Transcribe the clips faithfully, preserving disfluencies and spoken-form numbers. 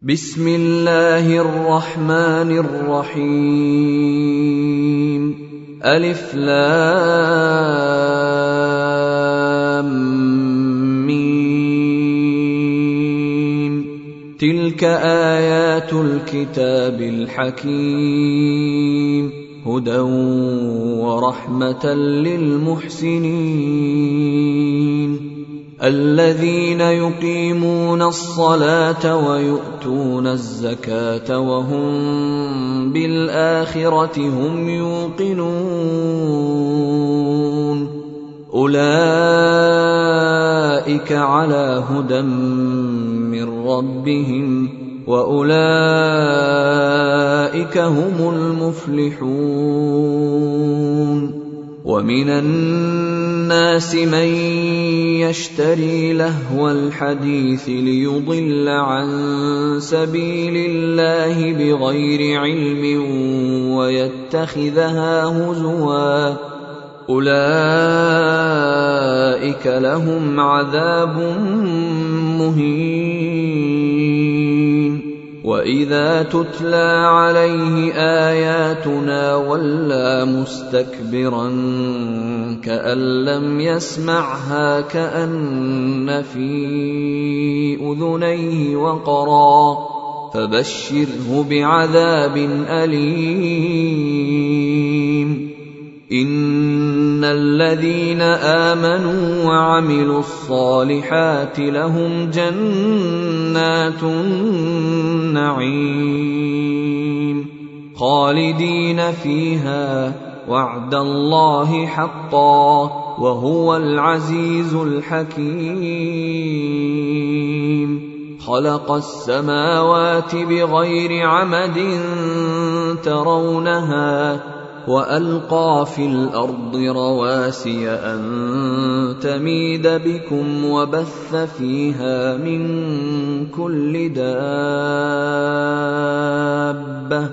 بسم الله الرحمن الرحيم. ألف لام ميم. تلك آيات الكتاب الحكيم، هدى ورحمة للمحسنين الذين يقيمون الصلاة ويؤتون الزكاة وهم بالآخرة هم يوقنون. أولئك على هدى من ربهم وأولئك هم المفلحون. ومن الناس من يشتري لهو الحديث ليضل عن سبيل الله بغير علم ويتخذها هزوا، أولئك لهم عذاب مهين. وإذا تتلى عليه آياتنا ولى مستكبرا كأن لم يسمعها كأن في أذنيه وقرا، فبشره بعذاب أليم. إن الذين آمنوا وعملوا الصالحات لهم جنات النعيم خالدين فيها، وعد الله حقا وهو العزيز الحكيم. خلق السماوات بغير عمد ترونها وألقى في الأرض رواسي أن تميد بكم وبث فيها من كل دابة،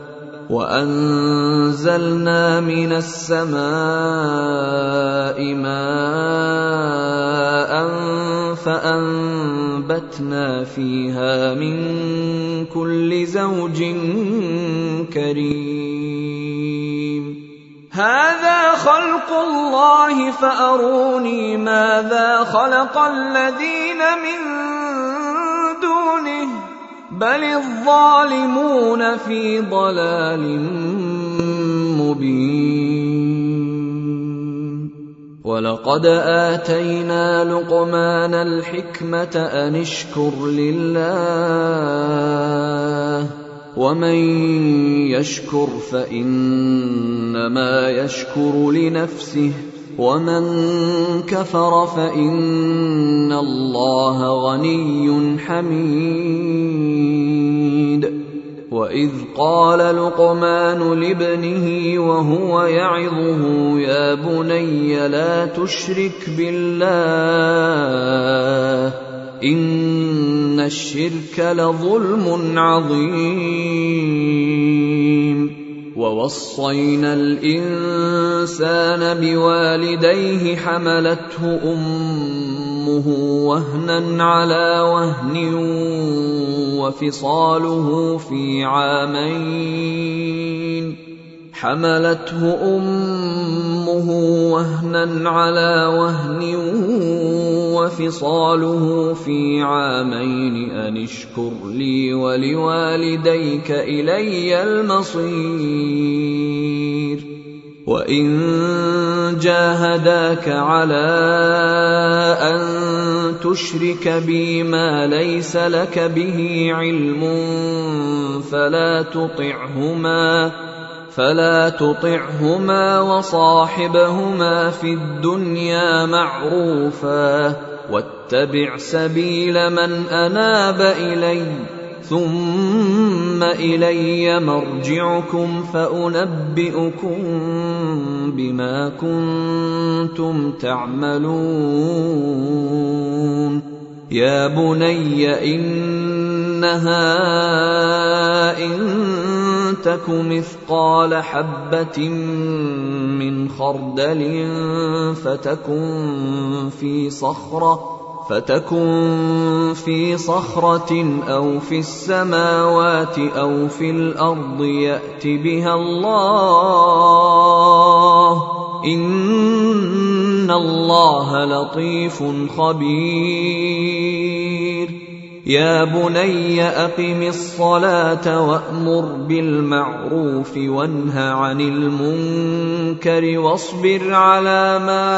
وأنزلنا من السماء ماء فأنبتنا فيها من كل زوج كريم. هذا خلق الله فأروني ماذا خلق الذين من دونه، بل الظالمون في ضلال مبين. ولقد آتينا لقمان الحكمة أن اشكر لله، ومن يشكر فإنما يشكر لنفسه، ومن كفر فإن الله غني حميد. وإذ قال لقمان لابنه وهو يعظه يا بني لا تشرك بالله إن الشرك لظلم عظيم. ووصينا الإنسان بوالديه حملته أمه وهنا على وهن وفصاله في عامين حملته أمه وهنا على وهن وفصاله في عامين أن اشكر لي ولوالديك إلي المصير. وإن جاهداك على أن تشرك بي ما ليس لك به علم فلا تطعهما فلا تطعهما وصاحبهما في الدنيا معروفا، واتبع سبيل من أناب إلي، ثم إلي مرجعكم فأنبئكم بما كنتم تعملون. يا بني إنها إن تك مثقال حبة من خردل فتكن في صخرة فتكن في صخرة أو في السماوات أو في الأرض يأت بها الله إن الله لطيف خبير يا بني أقم الصلاة وأمر بالمعروف وانه عن المنكر واصبر على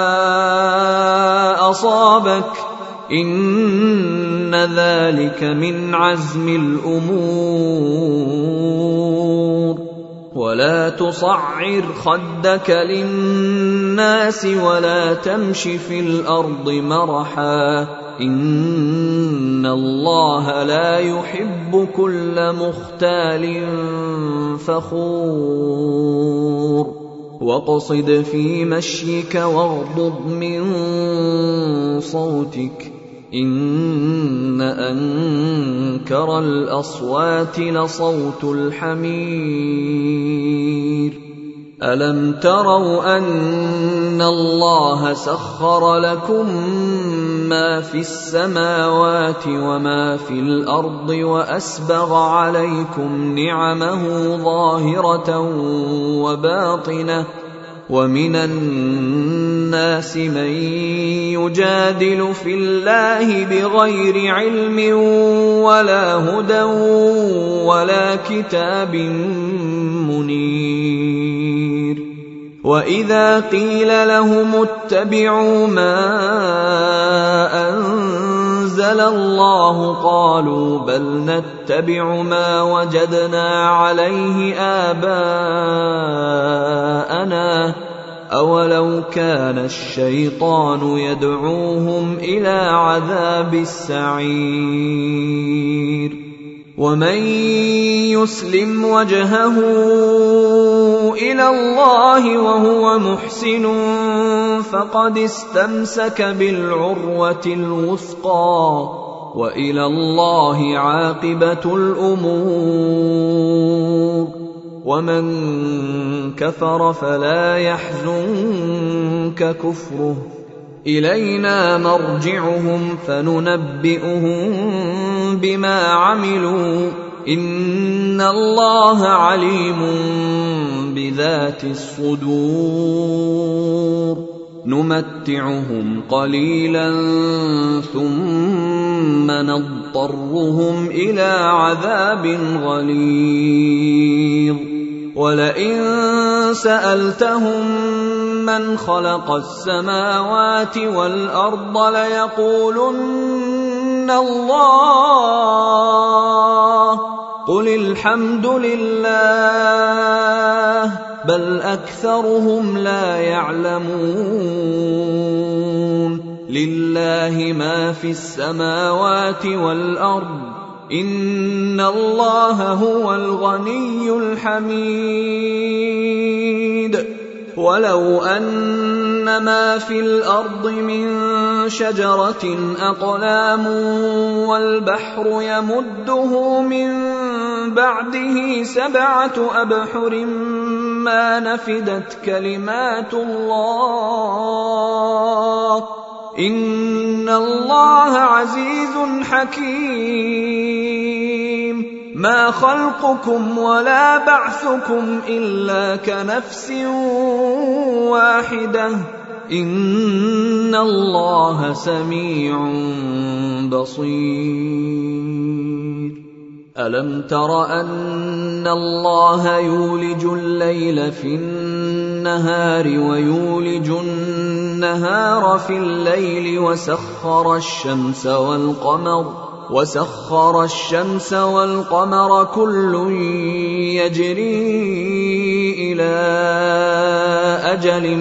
ما أصابك إن ذلك من عزم الأمور ولا تصعر خدك للناس ولا تمش في الأرض مرحا إن الله لا يحب كل مختال فخور واقصد في مشيك واغضض من صوتك إن أنكر الأصوات لصوت الحمير ألم تروا أن الله سخر لكم ما في السماوات وما في الأرض وأسبغ عليكم نعمه ظاهرة وباطنة ومن الناس من يجادل في الله بغير علم ولا هدى ولا كتاب منير وإذا قيل لهم اتبعوا ما أنزل الله قالوا بل نتبع ما وجدنا عليه آباءنا أولو كان الشيطان يدعوهم إلى عذاب السعير ومن يسلم وجهه إلى الله وهو محسن فقد استمسك بالعروة الوثقى وإلى الله عاقبة الأمور ومن كفر فلا يحزنك كفره إلينا مرجعهم فننبئهم بما عملوا إن الله عليم بذات الصدور نمتعهم قليلا ثم نضطرهم إلى عذاب غليظ ولئن سألتهم من خلق السماوات والأرض ليقولن الله قل الحمد لله بل أكثرهم لا يعلمون لله ما في السماوات والأرض إن الله هو الغني الحميد ولو أن ما في الأرض من شجرة أقلام والبحر يمده من بعده سبعة أبحر ما نفدت كلمات الله إن الله عزيز حكيم ما خلقكم ولا بعثكم إلا كنفس واحدة إن الله سميع بصير ألم تر أن الله يولج الليل في النهار ويولج النهار في الليل وسخر الشمس والقمر وسخر الشمس والقمر كل يجري إلى أجل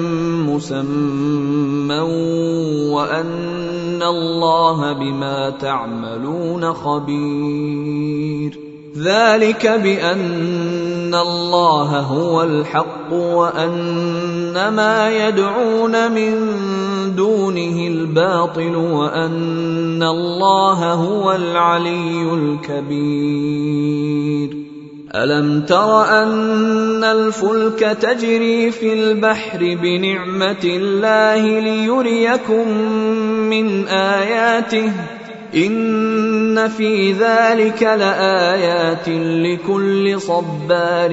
مسمى وأن الله بما تعملون خبير ذلك بأن الله هو الحق وأن ما يدعون من دونه الباطل وأن الله هو العلي الكبير ألم تر أن الفلك تجري في البحر بنعمة الله ليريكم من آياته إن في ذلك لآيات لكل صبار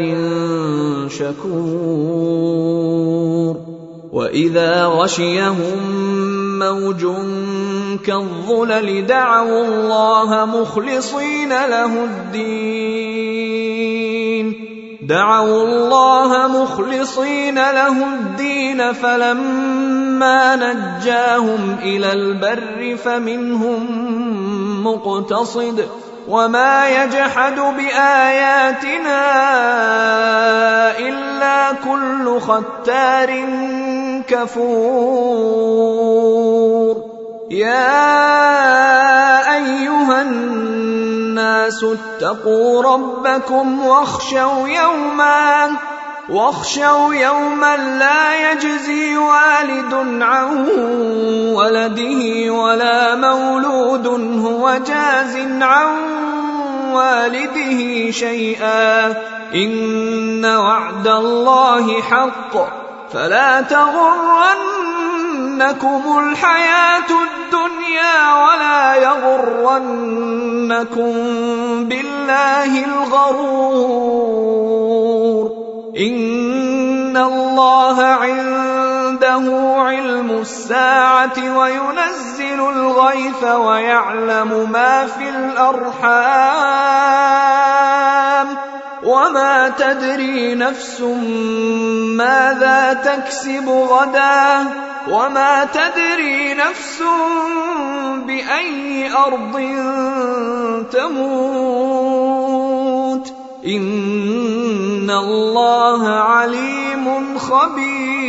شكور وإذا غشيهم موج كالظلل دعوا الله مخلصين له الدين دعوا الله مخلصين له الدين فلما نجاهم إلى البر فمنهم مقتصد وما يجحد بآياتنا إلا كل ختار كفور يا أيها الناس اتقوا ربكم واخشوا يوما واخشوا يوما لا يجزي والد عن ولده ولا مولود هو جاز عن والده شيئا إن وعد الله حق فلا تغرنكم الحياة الدنيا ولا يغرنكم بالله الغرور إن الله عنده علم الساعة وينزل الغيث ويعلم ما في الأرحام وما تدري نفس ماذا تكسب غدا وما تدري نفس بأي أرض تموت إن الله عليم خبير.